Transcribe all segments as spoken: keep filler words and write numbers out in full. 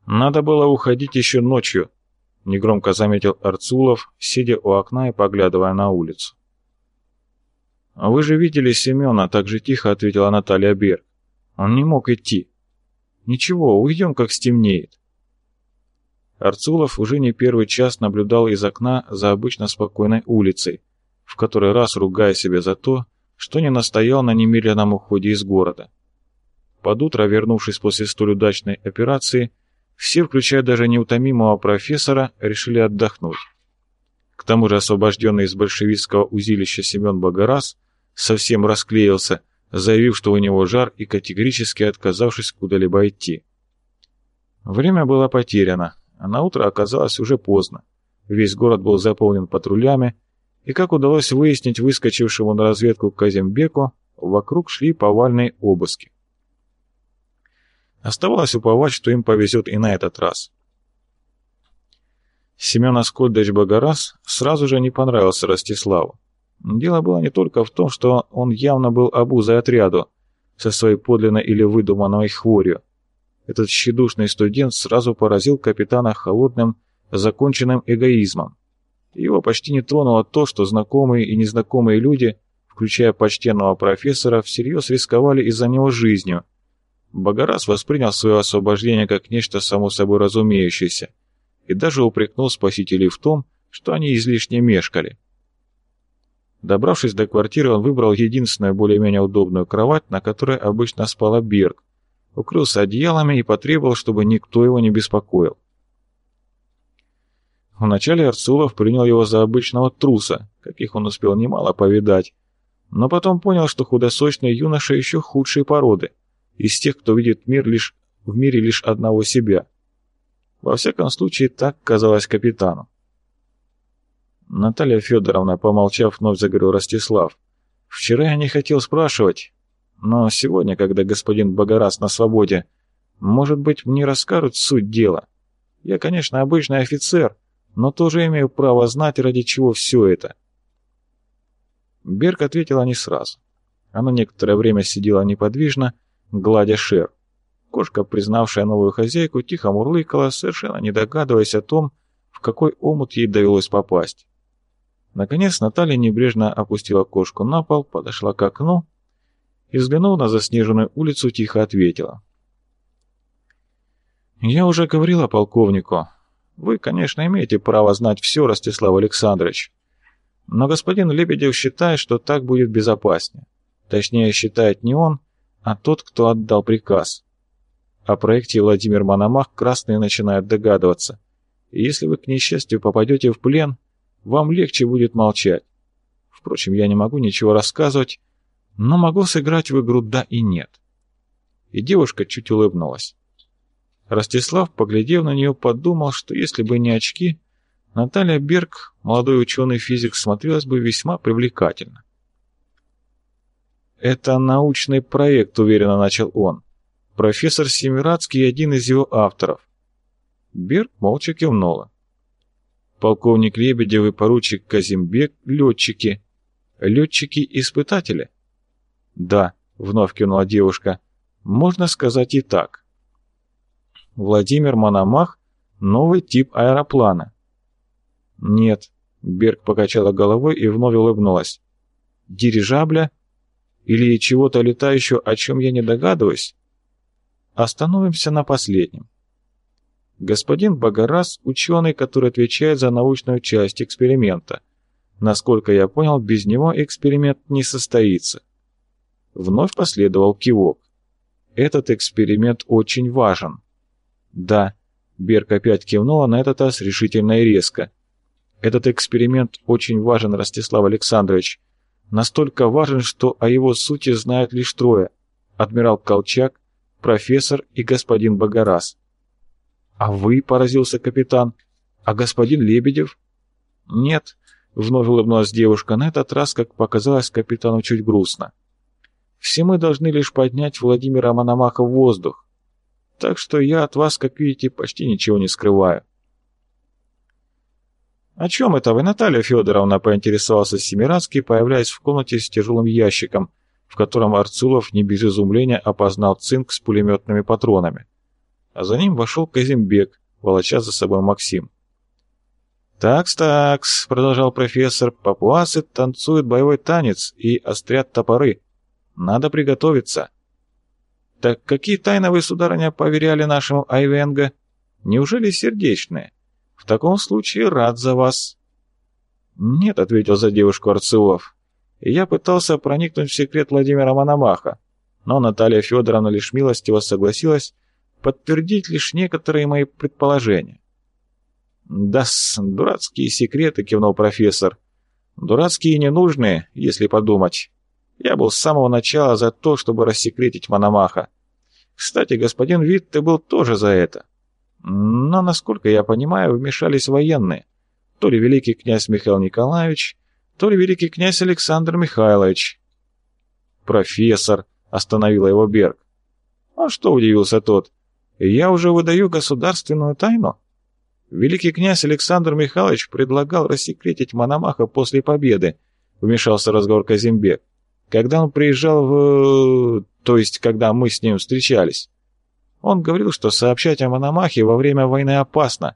«Надо было уходить еще ночью», — негромко заметил Арцулов, сидя у окна и поглядывая на улицу. «Вы же видели Семена», — так же тихо ответила Наталья Берг. «Он не мог идти». «Ничего, уйдем, как стемнеет». Арцулов уже не первый час наблюдал из окна за обычно спокойной улицей, в который раз ругая себя за то, что не настоял на немедленном уходе из города. Под утро, вернувшись после столь удачной операции, все, включая даже неутомимого профессора, решили отдохнуть. К тому же освобожденный из большевистского узилища Семен Богораз совсем расклеился, заявив, что у него жар, и категорически отказавшись куда-либо идти. Время было потеряно, а на утро оказалось уже поздно. Весь город был заполнен патрулями, и, как удалось выяснить выскочившему на разведку Казимбеку, вокруг шли повальные обыски. Оставалось уповать, что им повезет и на этот раз. Семен Аскольдович Богораз сразу же не понравился Ростиславу. Дело было не только в том, что он явно был обузой отряду со своей подлинной или выдуманной хворью. Этот тщедушный студент сразу поразил капитана холодным, законченным эгоизмом. Его почти не тронуло то, что знакомые и незнакомые люди, включая почтенного профессора, всерьез рисковали из-за него жизнью. Богораз воспринял свое освобождение как нечто само собой разумеющееся и даже упрекнул спасителей в том, что они излишне мешкали. Добравшись до квартиры, он выбрал единственную более-менее удобную кровать, на которой обычно спала Берг, укрылся одеялами и потребовал, чтобы никто его не беспокоил. Вначале Арцулов принял его за обычного труса, каких он успел немало повидать, но потом понял, что худосочный юноша еще худшей породы, из тех, кто видит мир лишь в мире лишь одного себя. Во всяком случае, так казалось капитану. Наталья Федоровна, помолчав, вновь заговорил Ростислав. «Вчера я не хотел спрашивать, но сегодня, когда господин Богораз на свободе, может быть, мне расскажут суть дела. Я, конечно, обычный офицер, но тоже имею право знать, ради чего все это». Берг ответила не сразу. Она некоторое время сидела неподвижно, гладя шерсть. Кошка, признавшая новую хозяйку, тихо мурлыкала, совершенно не догадываясь о том, в какой омут ей довелось попасть. Наконец Наталья небрежно опустила кошку на пол, подошла к окну и, взглянув на заснеженную улицу, тихо ответила. «Я уже говорила полковнику. Вы, конечно, имеете право знать все, Ростислав Александрович. Но господин Лебедев считает, что так будет безопаснее. Точнее, считает не он, а тот, кто отдал приказ. О проекте Владимир Мономах красные начинают догадываться. И если вы, к несчастью, попадете в плен, вам легче будет молчать. Впрочем, я не могу ничего рассказывать, но могу сыграть в игру «да» и «нет». И девушка чуть улыбнулась. Ростислав, поглядев на нее, подумал, что если бы не очки, Наталья Берг, молодой ученый-физик, смотрелась бы весьма привлекательно. «Это научный проект», — уверенно начал он. «Профессор Семирадский — один из его авторов». Берг молча кивнула. «Полковник Лебедев и поручик Казимбек — летчики. Летчики-испытатели?» «Да», — вновь кивнула девушка. «Можно сказать и так». «Владимир Мономах — новый тип аэроплана». «Нет», — Берг покачала головой и вновь улыбнулась. «Дирижабля? Или чего-то летающего, о чем я не догадываюсь? Остановимся на последнем. Господин Богораз — ученый, который отвечает за научную часть эксперимента. Насколько я понял, без него эксперимент не состоится». Вновь последовал кивок. «Этот эксперимент очень важен». «Да», — Берг опять кивнула, на этот раз решительно и резко. «Этот эксперимент очень важен, Ростислав Александрович. Настолько важен, что о его сути знают лишь трое: адмирал Колчак, профессор и господин Богораз». «А вы?» — поразился капитан. «А господин Лебедев?» «Нет», — вновь улыбнулась девушка, на этот раз, как показалось капитану, чуть грустно. «Все мы должны лишь поднять Владимира Мономаха в воздух. Так что я от вас, как видите, почти ничего не скрываю». «О чем это вы, Наталья Федоровна?» — поинтересовался Семирадский, появляясь в комнате с тяжелым ящиком, в котором Арцулов не без изумления опознал цинк с пулеметными патронами. а за ним вошел Казимбек, волоча за собой Максим. «Такс-такс», — продолжал профессор, — «папуасы танцуют боевой танец и острят топоры. Надо приготовиться». «Так какие тайны вы, сударыня, поверяли нашему Айвенго? Неужели сердечные? В таком случае рад за вас». «Нет», — ответил за девушку Арцулов. «Я пытался проникнуть в секрет Владимира Мономаха, но Наталья Федоровна лишь милостиво согласилась подтвердить лишь некоторые мои предположения». «Да-с, дурацкие секреты», — кивнул профессор. «Дурацкие и ненужные, если подумать. Я был с самого начала за то, чтобы рассекретить Мономаха. Кстати, господин Витте был тоже за это. Но, насколько я понимаю, вмешались военные. То ли великий князь Михаил Николаевич, то ли великий князь Александр Михайлович». «Профессор», — остановила его Берг. «А что?» — удивился тот. «Я уже выдаю государственную тайну?» «Великий князь Александр Михайлович предлагал рассекретить Мономаха после победы», — вмешался в разговор Казимбек. «Когда он приезжал в... то есть, когда мы с ним встречались. Он говорил, что сообщать о Мономахе во время войны опасно».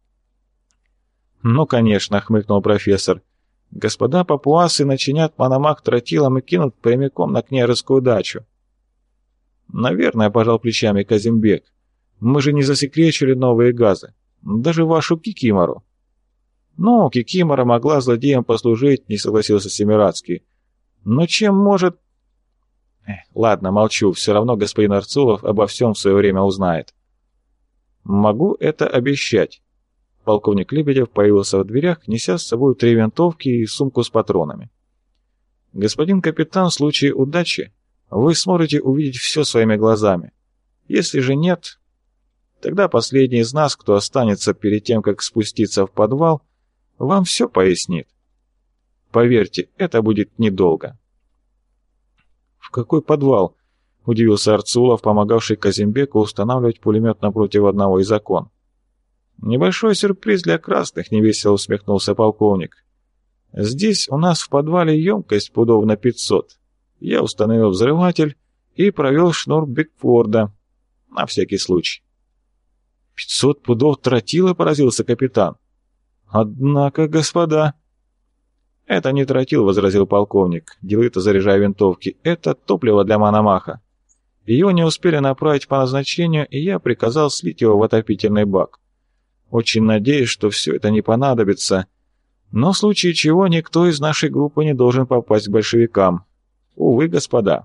«Ну, конечно», — хмыкнул профессор. «Господа папуасы начинят Мономах тротилом и кинут прямиком на княжескую дачу». «Наверное», — пожал плечами Казимбек. «Мы же не засекречили новые газы. Даже вашу Кикимору». «Ну, Кикимора могла злодеям послужить», — не согласился Семирадский. «Но чем может...» Эх, «Ладно, молчу. Все равно господин Арцулов обо всем в свое время узнает». «Могу это обещать». Полковник Лебедев появился в дверях, неся с собой три винтовки и сумку с патронами. «Господин капитан, в случае удачи вы сможете увидеть все своими глазами. Если же нет, тогда последний из нас, кто останется перед тем, как спуститься в подвал, вам все пояснит. Поверьте, это будет недолго». «В какой подвал?» — удивился Арцулов, помогавший Казимбеку устанавливать пулемет напротив одного из окон. «Небольшой сюрприз для красных», — невесело усмехнулся полковник. «Здесь у нас в подвале емкость пудов на пятьсот. Я установил взрыватель и провел шнур Бигфорда. На всякий случай». «Пятьсот пудов тротила?» — поразился капитан. «Однако, господа...» «Это не тротил», — возразил полковник, деловито заряжая винтовки. «Это топливо для Мономаха. Ее не успели направить по назначению, и я приказал слить его в отопительный бак. Очень надеюсь, что все это не понадобится, но в случае чего никто из нашей группы не должен попасть к большевикам. Увы, господа».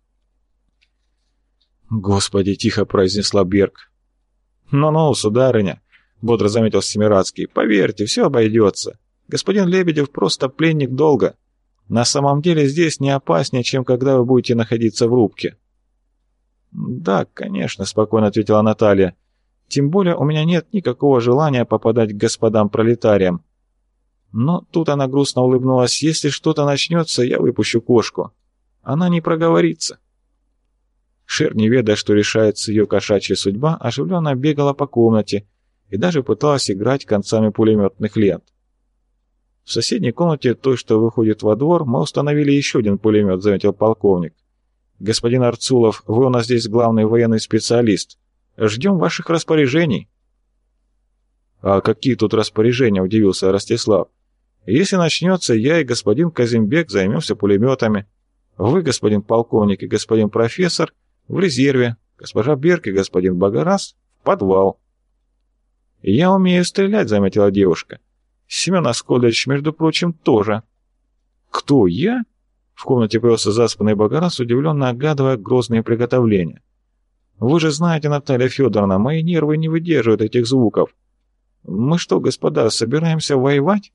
«Господи!» — тихо произнесла Берг. «Ну-ну, сударыня», — бодро заметил Семирадский, — «поверьте, все обойдется. Господин Лебедев просто пленник долга. На самом деле здесь не опаснее, чем когда вы будете находиться в рубке». «Да, конечно», — спокойно ответила Наталья. «Тем более у меня нет никакого желания попадать к господам пролетариям. Но тут она грустно улыбнулась. Если что-то начнется, я выпущу кошку. Она не проговорится». Шер, не ведая, что решается ее кошачья судьба, оживленно бегала по комнате и даже пыталась играть концами пулеметных лент. «В соседней комнате, той, что выходит во двор, мы установили еще один пулемет», — заметил полковник. «Господин Арцулов, вы у нас здесь главный военный специалист. Ждем ваших распоряжений». «А какие тут распоряжения?» — удивился Ростислав. «Если начнется, я и господин Казимбек займемся пулеметами. Вы, господин полковник и господин профессор, в резерве, госпожа Берг и господин Багарас в подвал». «Я умею стрелять», — заметила девушка. «Семен Аскольдович, между прочим, тоже». «Кто, я?» — в комнате появился заспанный Багарас, удивленно оглядывая грозные приготовления. «Вы же знаете, Наталья Федоровна, мои нервы не выдерживают этих звуков. Мы что, господа, собираемся воевать?»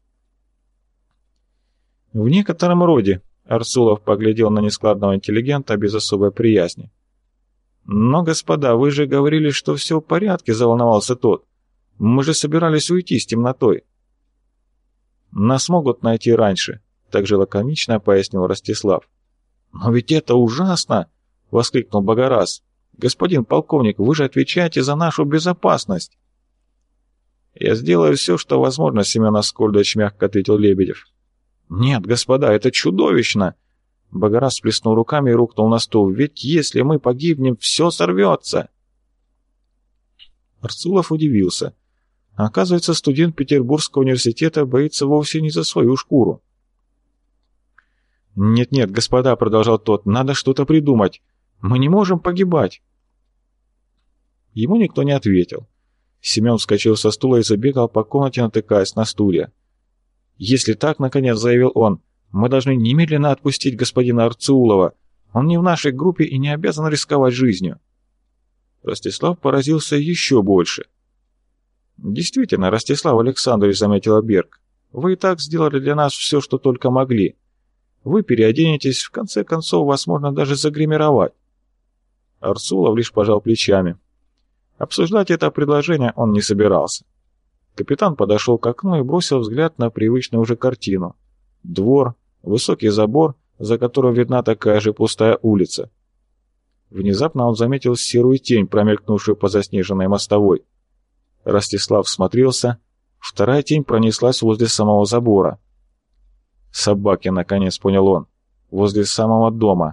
«В некотором роде», — Арцулов поглядел на нескладного интеллигента без особой приязни. «Но, господа, вы же говорили, что все в порядке», — заволновался тот. «Мы же собирались уйти с темнотой». «Нас могут найти раньше», — также лаконично пояснил Ростислав. «Но ведь это ужасно!» — воскликнул Багарас. «Господин полковник, вы же отвечаете за нашу безопасность». «Я сделаю все, что возможно», — Семен Аскольдович мягко ответил Лебедев. «Нет, господа, это чудовищно!» Багарас сплеснул руками и рухнул на стул. «Ведь если мы погибнем, все сорвется!» Арцулов удивился. Оказывается, студент Петербургского университета боится вовсе не за свою шкуру. «Нет-нет, господа», — продолжал тот, — «надо что-то придумать. Мы не можем погибать». Ему никто не ответил. Семен вскочил со стула и забегал по комнате, натыкаясь на стулья. «Если так, — наконец заявил он, — мы должны немедленно отпустить господина Арцеулова. Он не в нашей группе и не обязан рисковать жизнью». Ростислав поразился еще больше. «Действительно, Ростислав Александрович, — заметила Берг, — вы и так сделали для нас все, что только могли. Вы переоденетесь, в конце концов, вас можно даже загримировать». Арцулов лишь пожал плечами. Обсуждать это предложение он не собирался. Капитан подошел к окну и бросил взгляд на привычную уже картину. Двор, высокий забор, за которым видна такая же пустая улица. Внезапно он заметил серую тень, промелькнувшую по заснеженной мостовой. Ростислав всмотрелся. Вторая тень пронеслась возле самого забора. «Собаки», — наконец понял он, — «возле самого дома».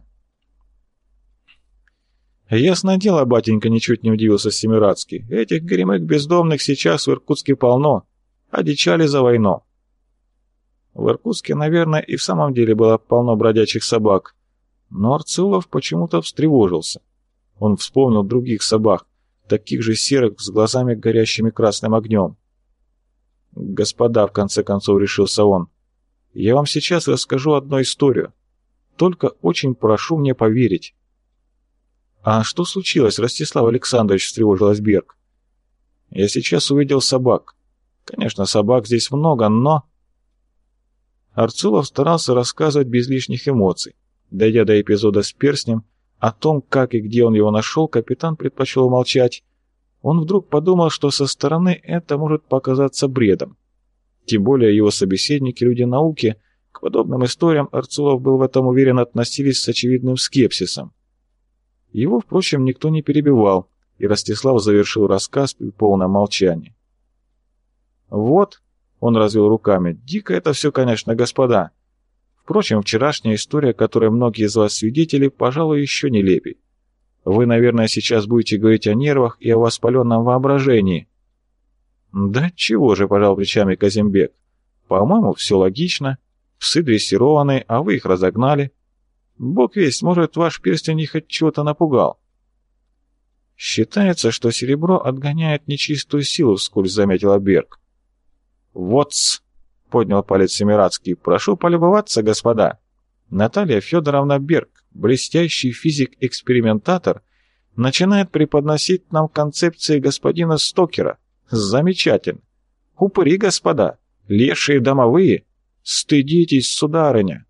«Ясное дело, батенька», — ничуть не удивился Семирадский. «Этих горемык бездомных сейчас в Иркутске полно. Одичали за войну». В Иркутске, наверное, и в самом деле было полно бродячих собак. Но Арцулов почему-то встревожился. Он вспомнил других собак, таких же серых, с глазами горящими красным огнем. «Господа», — в конце концов решился он, — «я вам сейчас расскажу одну историю. Только очень прошу мне поверить». «А что случилось, Ростислав Александрович?» — встревожилась Берг. «Я сейчас увидел собак. Конечно, собак здесь много, но...» Арцулов старался рассказывать без лишних эмоций. Дойдя до эпизода с перстнем, о том, как и где он его нашел, капитан предпочел молчать. Он вдруг подумал, что со стороны это может показаться бредом. Тем более его собеседники, люди науки, к подобным историям, Арцулов был в этом уверен, относились с очевидным скепсисом. Его, впрочем, никто не перебивал, и Ростислав завершил рассказ при полном молчании. «Вот», — он развел руками, — «дико это все, конечно, господа. Впрочем, вчерашняя история, которой многие из вас свидетели, пожалуй, еще нелепей. Вы, наверное, сейчас будете говорить о нервах и о воспаленном воображении». «Да чего же», — пожал плечами Казимбек. «По-моему, все логично. Псы дрессированные, а вы их разогнали. Бог весть, может, ваш перстень их от чего-то напугал». «Считается, что серебро отгоняет нечистую силу», — вскользь заметила Берг. «Вот-с», — поднял палец Семирадский, — «прошу полюбоваться, господа. Наталья Федоровна Берг, блестящий физик-экспериментатор, начинает преподносить нам концепции господина Стокера. Замечательно. Упыри, господа, лешие домовые. Стыдитесь, сударыня».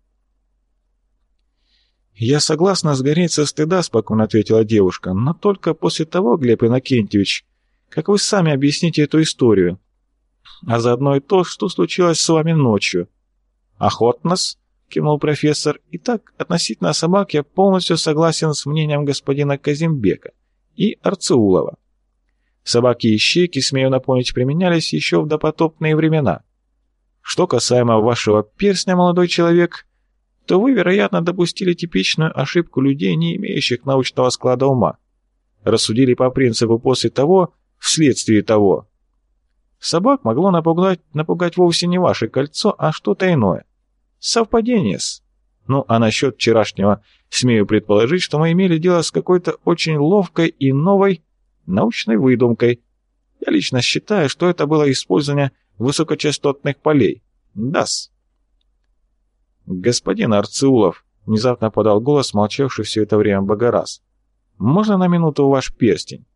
«Я согласна сгореть со стыда», — спокойно ответила девушка, — «но только после того, Глеб Иннокентьевич, как вы сами объясните эту историю, а заодно и то, что случилось с вами ночью». «Охотно-с», — кивнул профессор. «Итак, относительно собак я полностью согласен с мнением господина Казимбека и Арцеулова. Собаки и ищейки, смею напомнить, применялись еще в допотопные времена. Что касаемо вашего перстня, молодой человек, то вы, вероятно, допустили типичную ошибку людей, не имеющих научного склада ума. Рассудили по принципу «после того, вследствие того». Собак могло напугать, напугать вовсе не ваше кольцо, а что-то иное. Совпадение-с. Ну, а насчет вчерашнего, смею предположить, что мы имели дело с какой-то очень ловкой и новой научной выдумкой. Я лично считаю, что это было использование высокочастотных полей. Да-с. «Господин Арцеулов», — внезапно подал голос, молчавший все это время Богораз, — «можно на минуту ваш перстень?»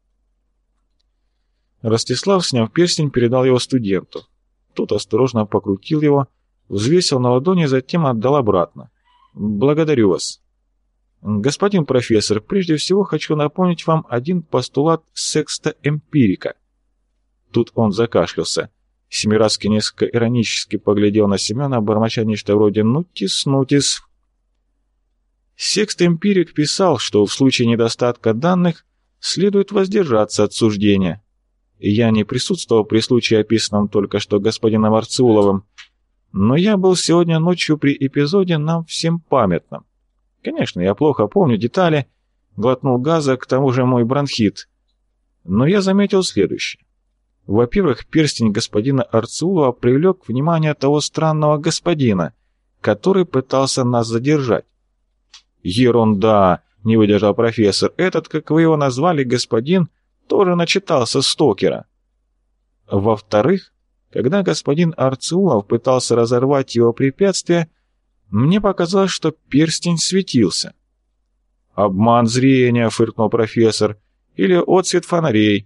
Ростислав, сняв перстень, передал его студенту. Тот осторожно покрутил его, взвесил на ладони, затем отдал обратно. «Благодарю вас. Господин профессор, прежде всего хочу напомнить вам один постулат секста-эмпирика». Тут он закашлялся. Семирадский несколько иронически поглядел на Семена, бормоча нечто вроде «нутис, нутис». Секст-эмпирик писал, что в случае недостатка данных следует воздержаться от суждения. Я не присутствовал при случае, описанном только что господином Арцеуловым, но я был сегодня ночью при эпизоде нам всем памятном. Конечно, я плохо помню детали, глотнул газа, к тому же мой бронхит. Но я заметил следующее. Во-первых, перстень господина Арцулова привлек внимание того странного господина, который пытался нас задержать. «Ерунда!» — не выдержал профессор. «Этот, как вы его назвали, господин, тоже начитался Стокера». Во-вторых, когда господин Арцулов пытался разорвать его препятствие, мне показалось, что перстень светился. «Обман зрения!» — фыркнул профессор. «Или отсвет фонарей».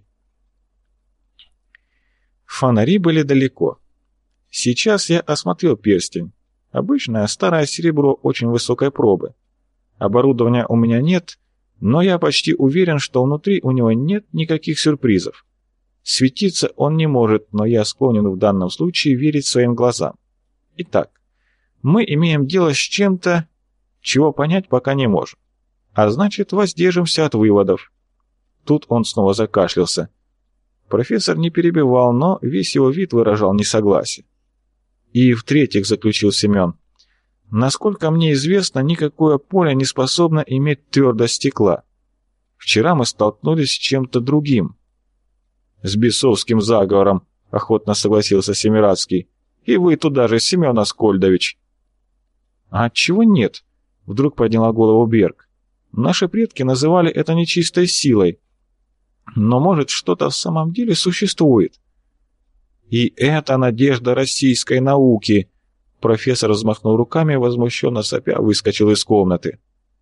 Фонари были далеко. Сейчас я осмотрел перстень. Обычное старое серебро очень высокой пробы. Оборудования у меня нет, но я почти уверен, что внутри у него нет никаких сюрпризов. Светиться он не может, но я склонен в данном случае верить своим глазам. Итак, мы имеем дело с чем-то, чего понять пока не можем. А значит, воздержимся от выводов. Тут он снова закашлялся. Профессор не перебивал, но весь его вид выражал несогласие. И в-третьих, заключил Семен, насколько мне известно, никакое поле не способно иметь твердость стекла. Вчера мы столкнулись с чем-то другим. С бесовским заговором, охотно согласился Семирадский. И вы туда же, Семен Аскольдович. А отчего нет? Вдруг подняла голову Берг. Наши предки называли это нечистой силой. Но, может, что-то в самом деле существует. И это надежда российской науки. Профессор взмахнул руками, возмущенно сопя, выскочил из комнаты.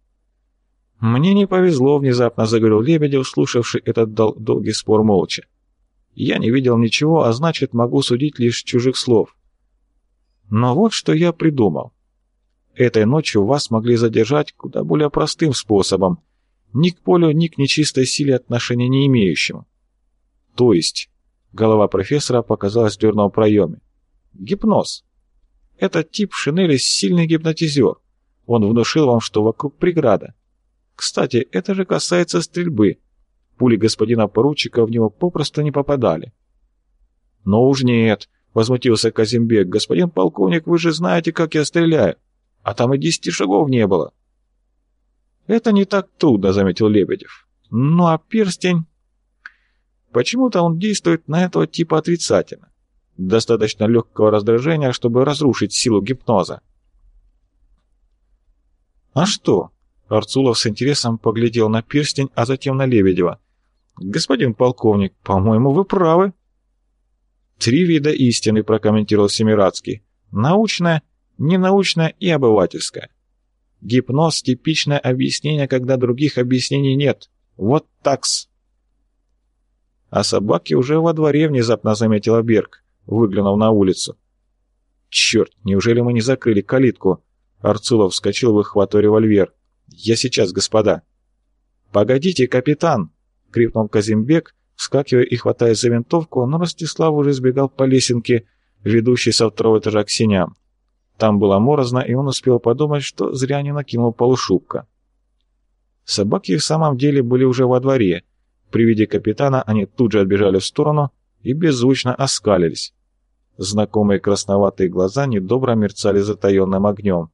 «Мне не повезло», — внезапно заговорил Лебедев, слушавший этот дол- долгий спор молча. «Я не видел ничего, а значит, могу судить лишь чужих слов. Но вот что я придумал. Этой ночью вас могли задержать куда более простым способом, ни к полю, ни к нечистой силе отношения не имеющему. То есть, голова профессора показалась в дверном проеме. Гипноз. Этот тип в шинели сильный гипнотизер. Он внушил вам, что вокруг преграда. Кстати, это же касается стрельбы. Пули господина поручика в него попросту не попадали. «Но уж нет», — возмутился Казимбек. «Господин полковник, вы же знаете, как я стреляю. А там и десяти шагов не было». «Это не так трудно», — заметил Лебедев. «Ну а перстень...» Почему-то он действует на этого типа отрицательно. Достаточно легкого раздражения, чтобы разрушить силу гипноза. «А что?» — Арцулов с интересом поглядел на перстень, а затем на Лебедева. «Господин полковник, по-моему, вы правы». «Три вида истины», — прокомментировал Семирадский. «Научная, ненаучная и обывательская. Гипноз — типичное объяснение, когда других объяснений нет. Вот такс». «А собаки уже во дворе», — внезапно заметила Берг, выглянув на улицу. «Черт, неужели мы не закрыли калитку?» Арцулов вскочил, выхватывая револьвер. «Я сейчас, господа». «Погодите, капитан!» — крикнул Казимбек, вскакивая и хватаясь за винтовку, но Ростислав уже сбегал по лесенке, ведущей со второго этажа к сеням. Там было морозно, и он успел подумать, что зря не накинул полушубка. Собаки в самом деле были уже во дворе. При виде капитана они тут же отбежали в сторону и беззвучно оскалились. Знакомые красноватые глаза недобро мерцали затаенным огнем.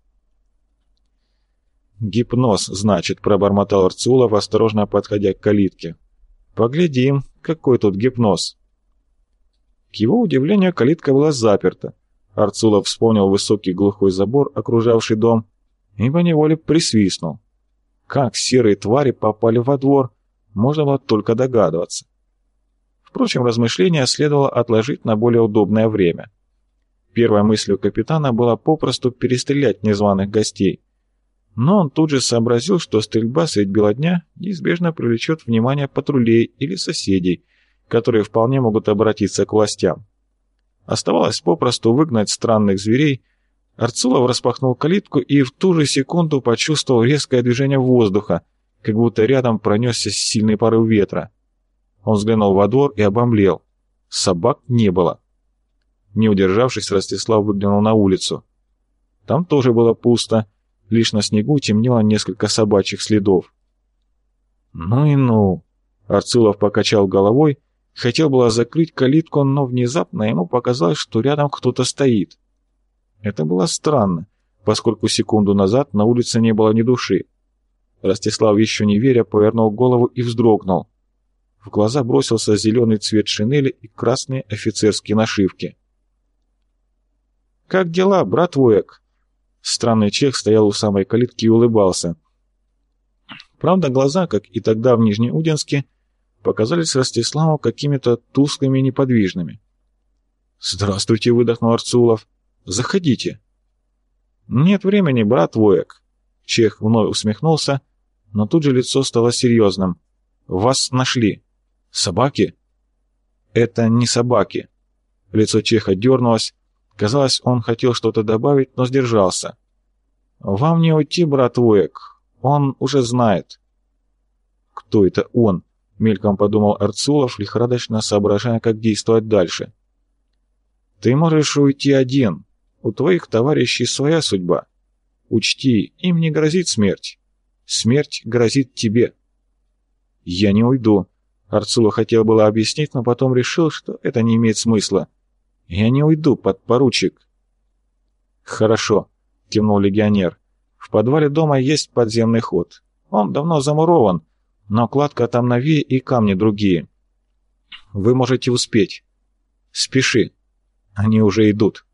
«Гипноз, значит», — пробормотал Арцулов, осторожно подходя к калитке. «Поглядим, какой тут гипноз». К его удивлению, калитка была заперта. Арцулов вспомнил высокий глухой забор, окружавший дом, и поневоле присвистнул. Как серые твари попали во двор, можно было только догадываться. Впрочем, размышления следовало отложить на более удобное время. Первой мыслью капитана было попросту перестрелять незваных гостей. Но он тут же сообразил, что стрельба средь бела дня неизбежно привлечет внимание патрулей или соседей, которые вполне могут обратиться к властям. Оставалось попросту выгнать странных зверей. Арцулов распахнул калитку и в ту же секунду почувствовал резкое движение воздуха, как будто рядом пронесся сильный порыв ветра. Он взглянул во двор и обомлел. Собак не было. Не удержавшись, Ростислав выглянул на улицу. Там тоже было пусто. Лишь на снегу темнело несколько собачьих следов. «Ну и ну!» Арцулов покачал головой, хотел было закрыть калитку, но внезапно ему показалось, что рядом кто-то стоит. Это было странно, поскольку секунду назад на улице не было ни души. Ростислав, еще не веря, повернул голову и вздрогнул. В глаза бросился зеленый цвет шинели и красные офицерские нашивки. «Как дела, брат Вояк?» Странный чех стоял у самой калитки и улыбался. Правда, глаза, как и тогда в Нижнеудинске, показались Ростиславу какими-то тусклыми и неподвижными. «Здравствуйте», — выдохнул Арцулов. «Заходите». «Нет времени, брат Вояк». Чех вновь усмехнулся, но тут же лицо стало серьезным. «Вас нашли. Собаки?» «Это не собаки». Лицо Чеха дернулось. Казалось, он хотел что-то добавить, но сдержался. «Вам не уйти, брат Вояк. Он уже знает». «Кто это он?» — мельком подумал Арцулов, лихорадочно соображая, как действовать дальше. «Ты можешь уйти один. У твоих товарищей своя судьба. Учти, им не грозит смерть. Смерть грозит тебе». «Я не уйду», — Арцулов хотел было объяснить, но потом решил, что это не имеет смысла. «Я не уйду, подпоручик». «Хорошо», — кивнул легионер. «В подвале дома есть подземный ход. Он давно замурован, но кладка там новее и камни другие. Вы можете успеть. Спеши. Они уже идут».